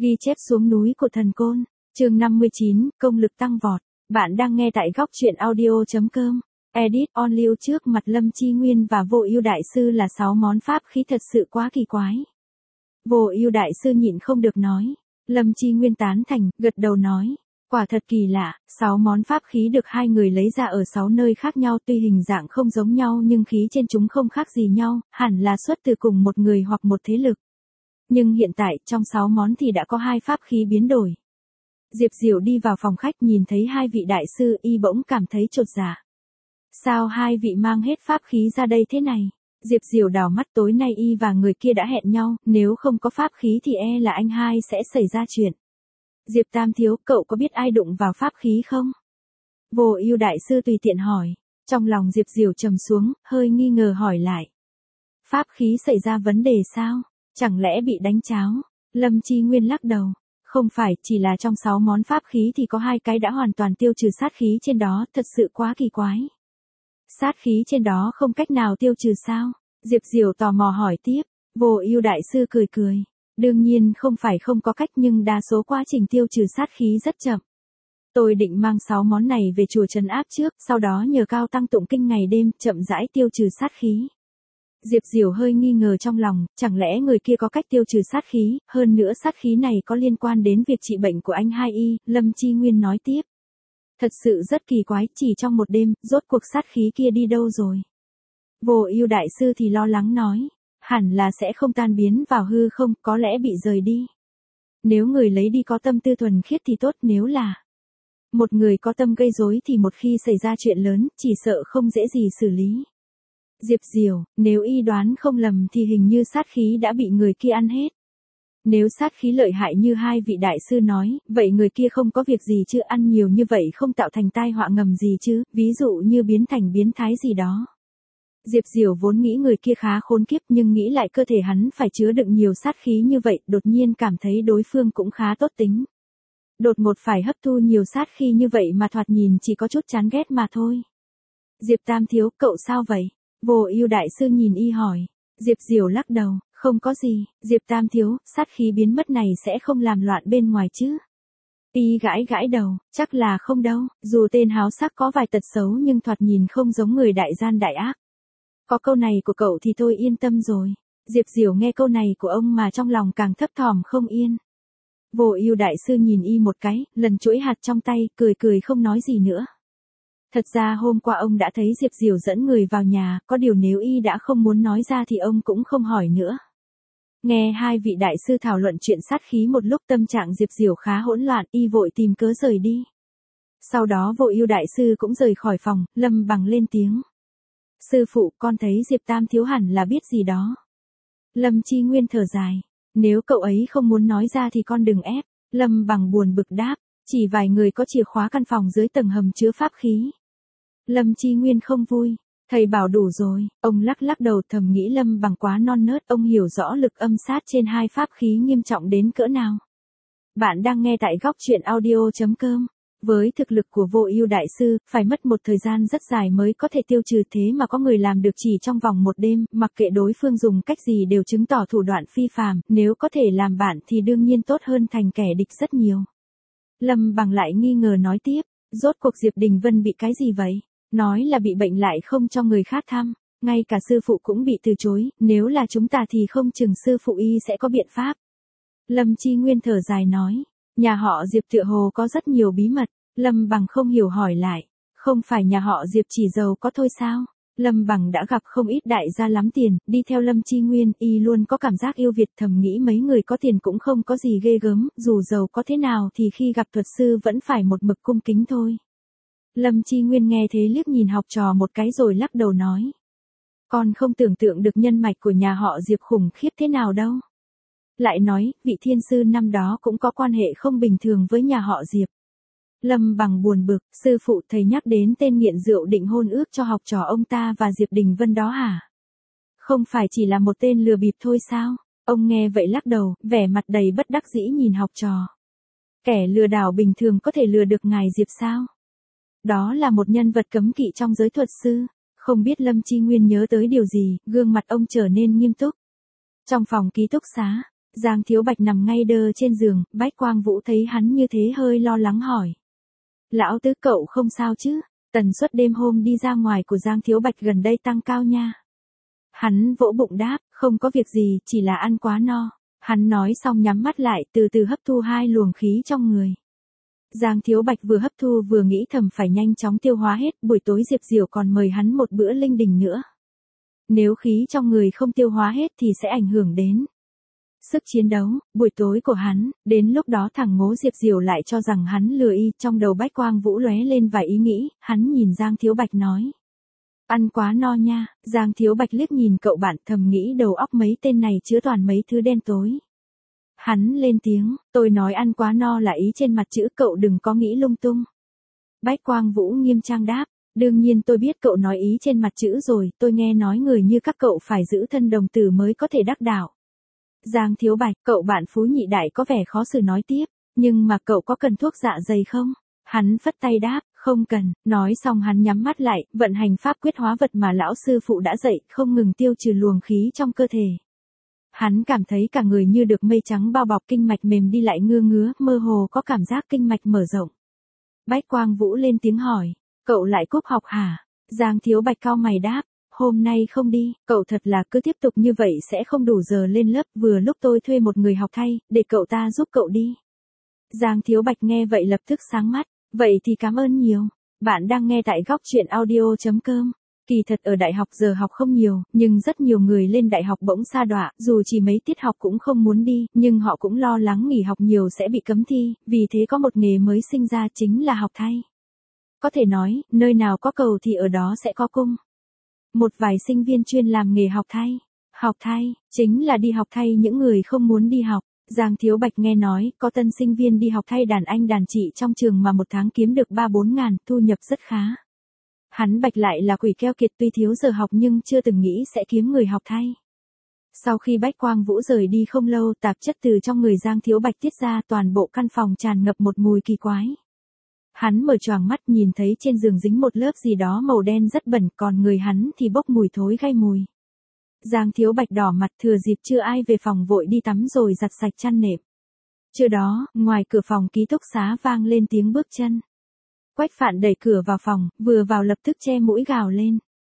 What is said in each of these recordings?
Ghi chép xuống núi của thần côn, chương 59, công lực tăng vọt. Bạn đang nghe tại góc truyện audio.com. Edit on lưu trước mặt Lâm Chi Nguyên và Vô Ưu đại sư là 6 món pháp khí thật sự quá kỳ quái. Vô Ưu đại sư nhịn không được nói. Lâm Chi Nguyên tán thành, gật đầu nói. Quả thật kỳ lạ, 6 món pháp khí được hai người lấy ra ở 6 nơi khác nhau, tuy hình dạng không giống nhau nhưng khí trên chúng không khác gì nhau, hẳn là xuất từ cùng một người hoặc một thế lực. Nhưng hiện tại, trong 6 món thì đã có 2 pháp khí biến đổi. Diệp Diểu đi vào phòng khách nhìn thấy hai vị đại sư, y bỗng cảm thấy chột dạ. Sao hai vị mang hết pháp khí ra đây thế này? Diệp Diểu đảo mắt, tối nay y và người kia đã hẹn nhau, nếu không có pháp khí thì e là anh hai sẽ xảy ra chuyện. Diệp Tam thiếu, cậu có biết ai đụng vào pháp khí không? Vô Ưu đại sư tùy tiện hỏi. Trong lòng Diệp Diểu trầm xuống, hơi nghi ngờ hỏi lại. Pháp khí xảy ra vấn đề sao? Chẳng lẽ bị đánh cháo? Lâm Chi Nguyên lắc đầu. Không phải, chỉ là trong 6 món pháp khí thì có 2 cái đã hoàn toàn tiêu trừ sát khí trên đó, thật sự quá kỳ quái. Sát khí trên đó không cách nào tiêu trừ sao? Diệp Diểu tò mò hỏi tiếp. Vô Ưu đại sư cười cười. Đương nhiên không phải không có cách, nhưng đa số quá trình tiêu trừ sát khí rất chậm. Tôi định mang 6 món này về chùa trấn áp trước, sau đó nhờ cao tăng tụng kinh ngày đêm, chậm rãi tiêu trừ sát khí. Diệp Diểu hơi nghi ngờ trong lòng, chẳng lẽ người kia có cách tiêu trừ sát khí, hơn nữa sát khí này có liên quan đến việc trị bệnh của anh hai y, Lâm Chi Nguyên nói tiếp. Thật sự rất kỳ quái, chỉ trong một đêm, rốt cuộc sát khí kia đi đâu rồi? Vô Ưu đại sư thì lo lắng nói, hẳn là sẽ không tan biến vào hư không, có lẽ bị rời đi. Nếu người lấy đi có tâm tư thuần khiết thì tốt, nếu là một người có tâm gây rối thì một khi xảy ra chuyện lớn, chỉ sợ không dễ gì xử lý. Diệp Diểu, nếu y đoán không lầm thì hình như sát khí đã bị người kia ăn hết. Nếu sát khí lợi hại như hai vị đại sư nói, vậy người kia không có việc gì chứ, ăn nhiều như vậy không tạo thành tai họa ngầm gì chứ, ví dụ như biến thành biến thái gì đó. Diệp Diểu vốn nghĩ người kia khá khốn kiếp, nhưng nghĩ lại cơ thể hắn phải chứa đựng nhiều sát khí như vậy, đột nhiên cảm thấy đối phương cũng khá tốt tính. Đột ngột phải hấp thu nhiều sát khí như vậy mà thoạt nhìn chỉ có chút chán ghét mà thôi. Diệp Tam thiếu, cậu sao vậy? Vô Ưu đại sư nhìn y hỏi. Diệp Diểu lắc đầu, không có gì, Diệp Tam thiếu, sát khí biến mất này sẽ không làm loạn bên ngoài chứ? Y gãi gãi đầu, chắc là không đâu, dù tên háo sắc có vài tật xấu nhưng thoạt nhìn không giống người đại gian đại ác. Có câu này của cậu thì tôi yên tâm rồi. Diệp Diểu nghe câu này của ông mà trong lòng càng thấp thỏm không yên. Vô Ưu đại sư nhìn y một cái, lần chuỗi hạt trong tay, cười cười không nói gì nữa. Thật ra hôm qua ông đã thấy Diệp Diểu dẫn người vào nhà, có điều nếu y đã không muốn nói ra thì ông cũng không hỏi nữa. Nghe hai vị đại sư thảo luận chuyện sát khí một lúc, tâm trạng Diệp Diểu khá hỗn loạn, y vội tìm cớ rời đi. Sau đó Vô Ưu đại sư cũng rời khỏi phòng, Lâm Bằng lên tiếng. Sư phụ, con thấy Diệp Tam thiếu hẳn là biết gì đó. Lâm Chi Nguyên thở dài. Nếu cậu ấy không muốn nói ra thì con đừng ép. Lâm Bằng buồn bực đáp. Chỉ vài người có chìa khóa căn phòng dưới tầng hầm chứa pháp khí. Lâm Chi Nguyên không vui. Thầy bảo đủ rồi. Ông lắc lắc đầu, thầm nghĩ Lâm Bằng quá non nớt. Ông hiểu rõ lực âm sát trên hai pháp khí nghiêm trọng đến cỡ nào. Bạn đang nghe tại góc truyện audio.com. Với thực lực của Vô Ưu đại sư, phải mất một thời gian rất dài mới có thể tiêu trừ, thế mà có người làm được chỉ trong vòng một đêm, mặc kệ đối phương dùng cách gì đều chứng tỏ thủ đoạn phi phàm, nếu có thể làm bạn thì đương nhiên tốt hơn thành kẻ địch rất nhiều. Lâm Bằng lại nghi ngờ nói tiếp, rốt cuộc Diệp Đình Vân bị cái gì vậy? Nói là bị bệnh lại không cho người khác thăm, ngay cả sư phụ cũng bị từ chối, nếu là chúng ta thì không chừng sư phụ y sẽ có biện pháp. Lâm Chi Nguyên thở dài nói. Nhà họ Diệp tựa hồ có rất nhiều bí mật. Lâm Bằng không hiểu hỏi lại. Không phải nhà họ Diệp chỉ giàu có thôi sao? Lâm Bằng đã gặp không ít đại gia lắm tiền, đi theo Lâm Chi Nguyên, y luôn có cảm giác yêu Việt, thầm nghĩ mấy người có tiền cũng không có gì ghê gớm, dù giàu có thế nào thì khi gặp thuật sư vẫn phải một mực cung kính thôi. Lâm Chi Nguyên nghe thế liếc nhìn học trò một cái rồi lắc đầu nói. Con không tưởng tượng được nhân mạch của nhà họ Diệp khủng khiếp thế nào đâu. Lại nói, vị thiên sư năm đó cũng có quan hệ không bình thường với nhà họ Diệp. Lâm Bằng buồn bực, sư phụ, thầy nhắc đến tên nghiện rượu định hôn ước cho học trò ông ta và Diệp Đình Vân đó hả? Không phải chỉ là một tên lừa bịp thôi sao? Ông nghe vậy lắc đầu, vẻ mặt đầy bất đắc dĩ nhìn học trò. Kẻ lừa đảo bình thường có thể lừa được ngài Diệp sao? Đó là một nhân vật cấm kỵ trong giới thuật sư. Không biết Lâm Chi Nguyên nhớ tới điều gì, gương mặt ông trở nên nghiêm túc. Trong phòng ký túc xá, Giang Thiếu Bạch nằm ngay đơ trên giường, Bách Quang Vũ thấy hắn như thế hơi lo lắng hỏi. Lão tứ cậu không sao chứ? Tần suất đêm hôm đi ra ngoài của Giang Thiếu Bạch gần đây tăng cao nha. Hắn vỗ bụng đáp, không có việc gì, chỉ là ăn quá no. Hắn nói xong nhắm mắt lại, từ từ hấp thu 2 luồng khí trong người. Giang Thiếu Bạch vừa hấp thu vừa nghĩ thầm phải nhanh chóng tiêu hóa hết, buổi tối Diệp Diểu còn mời hắn một bữa linh đình nữa. Nếu khí trong người không tiêu hóa hết thì sẽ ảnh hưởng đến sức chiến đấu, buổi tối của hắn, đến lúc đó thằng ngố Diệp Diểu lại cho rằng hắn lừa y, trong đầu Bách Quang Vũ lóe lên vài ý nghĩ, hắn nhìn Giang Thiếu Bạch nói. Ăn quá no nha, Giang Thiếu Bạch liếc nhìn cậu bạn thầm nghĩ đầu óc mấy tên này chứa toàn mấy thứ đen tối. Hắn lên tiếng, tôi nói ăn quá no là ý trên mặt chữ, cậu đừng có nghĩ lung tung. Bách Quang Vũ nghiêm trang đáp, đương nhiên tôi biết cậu nói ý trên mặt chữ rồi, tôi nghe nói người như các cậu phải giữ thân đồng tử mới có thể đắc đạo. Giang Thiếu Bạch, cậu bạn Phú Nhị Đại có vẻ khó xử nói tiếp, nhưng mà cậu có cần thuốc dạ dày không? Hắn phất tay đáp, không cần, nói xong hắn nhắm mắt lại, vận hành pháp quyết hóa vật mà lão sư phụ đã dạy, không ngừng tiêu trừ luồng khí trong cơ thể. Hắn cảm thấy cả người như được mây trắng bao bọc, kinh mạch mềm đi lại ngứa, mơ hồ có cảm giác kinh mạch mở rộng. Bách Quang Vũ lên tiếng hỏi, cậu lại cúp học hả? Giang Thiếu Bạch cau mày đáp, hôm nay không đi, cậu thật là cứ tiếp tục như vậy sẽ không đủ giờ lên lớp, vừa lúc tôi thuê một người học thay, để cậu ta giúp cậu đi. Giang Thiếu Bạch nghe vậy lập tức sáng mắt, vậy thì cảm ơn nhiều. Bạn đang nghe tại góc truyện audio.com. Kỳ thật ở đại học giờ học không nhiều, nhưng rất nhiều người lên đại học bỗng sa đọa, dù chỉ mấy tiết học cũng không muốn đi, nhưng họ cũng lo lắng nghỉ học nhiều sẽ bị cấm thi, vì thế có một nghề mới sinh ra chính là học thay. Có thể nói, nơi nào có cầu thì ở đó sẽ có cung. Một vài sinh viên chuyên làm nghề học thay. Học thay, chính là đi học thay những người không muốn đi học. Giang Thiếu Bạch nghe nói, có tân sinh viên đi học thay đàn anh đàn chị trong trường mà một tháng kiếm được 3-4 ngàn, thu nhập rất khá. Hắn Bạch lại là quỷ keo kiệt, tuy thiếu giờ học nhưng chưa từng nghĩ sẽ kiếm người học thay. Sau khi Bách Quang Vũ rời đi không lâu, tạp chất từ trong người Giang Thiếu Bạch tiết ra, toàn bộ căn phòng tràn ngập một mùi kỳ quái. Hắn mở choàng mắt nhìn thấy trên giường dính một lớp gì đó màu đen rất bẩn, còn người hắn thì bốc mùi thối gai mùi. Giang Thiếu Bạch đỏ mặt, thừa dịp chưa ai về phòng vội đi tắm rồi giặt sạch chăn nệm. Trưa đó, ngoài cửa phòng ký túc xá vang lên tiếng bước chân. Quách Phạn đẩy cửa vào phòng, vừa vào lập tức che mũi gào lên.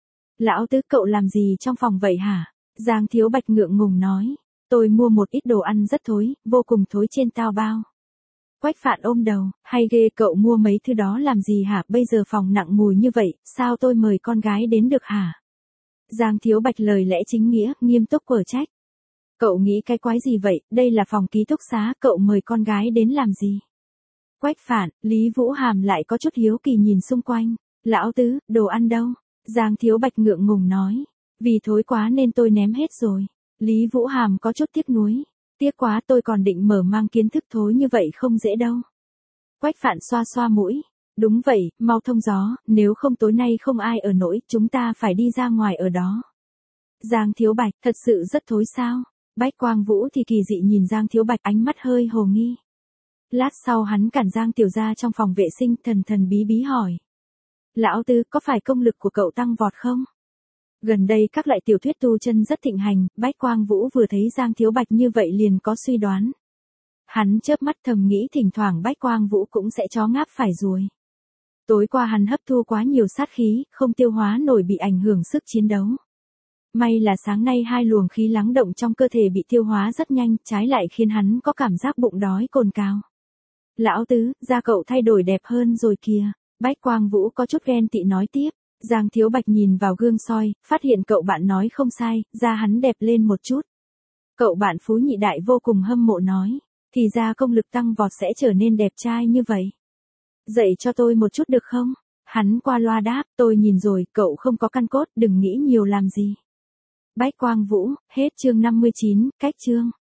Lão tứ, cậu làm gì trong phòng vậy hả? Giang Thiếu Bạch ngượng ngùng nói. Tôi mua một ít đồ ăn rất thối, vô cùng thối trên tao bao. Quách Phạn ôm đầu, hay ghê, cậu mua mấy thứ đó làm gì hả? Bây giờ phòng nặng mùi như vậy, sao tôi mời con gái đến được hả? Giang Thiếu Bạch lời lẽ chính nghĩa, nghiêm túc quở trách. Cậu nghĩ cái quái gì vậy, đây là phòng ký túc xá, cậu mời con gái đến làm gì? Quách Phạn, Lý Vũ Hàm lại có chút hiếu kỳ nhìn xung quanh. Lão tứ, đồ ăn đâu? Giang Thiếu Bạch ngượng ngùng nói. Vì thối quá nên tôi ném hết rồi. Lý Vũ Hàm có chút tiếc nuối. Tiếc quá, tôi còn định mở mang kiến thức, thối như vậy không dễ đâu. Quách Phạn xoa xoa mũi. Đúng vậy, mau thông gió, nếu không tối nay không ai ở nổi, chúng ta phải đi ra ngoài ở đó. Giang Thiếu Bạch, thật sự rất thối sao? Bách Quang Vũ thì kỳ dị nhìn Giang Thiếu Bạch, ánh mắt hơi hồ nghi. Lát sau hắn cản Giang Tiểu ra trong phòng vệ sinh, thần bí bí hỏi. Lão tứ, có phải công lực của cậu tăng vọt không? Gần đây các loại tiểu thuyết tu chân rất thịnh hành, Bách Quang Vũ vừa thấy Giang Thiếu Bạch như vậy liền có suy đoán. Hắn chớp mắt thầm nghĩ thỉnh thoảng Bách Quang Vũ cũng sẽ chó ngáp phải ruồi. Tối qua hắn hấp thu quá nhiều sát khí, không tiêu hóa nổi, bị ảnh hưởng sức chiến đấu. May là sáng nay 2 luồng khí lắng động trong cơ thể bị tiêu hóa rất nhanh, trái lại khiến hắn có cảm giác bụng đói cồn cào. Lão tứ, da cậu thay đổi đẹp hơn rồi kìa. Bách Quang Vũ có chút ghen tị nói tiếp. Giang Thiếu Bạch nhìn vào gương soi, phát hiện cậu bạn nói không sai, da hắn đẹp lên một chút. Cậu bạn Phú Nhị Đại vô cùng hâm mộ nói, thì ra công lực tăng vọt sẽ trở nên đẹp trai như vậy. Dạy cho tôi một chút được không? Hắn qua loa đáp, tôi nhìn rồi, cậu không có căn cốt, đừng nghĩ nhiều làm gì. Bách Quang Vũ, hết chương 59, cách chương.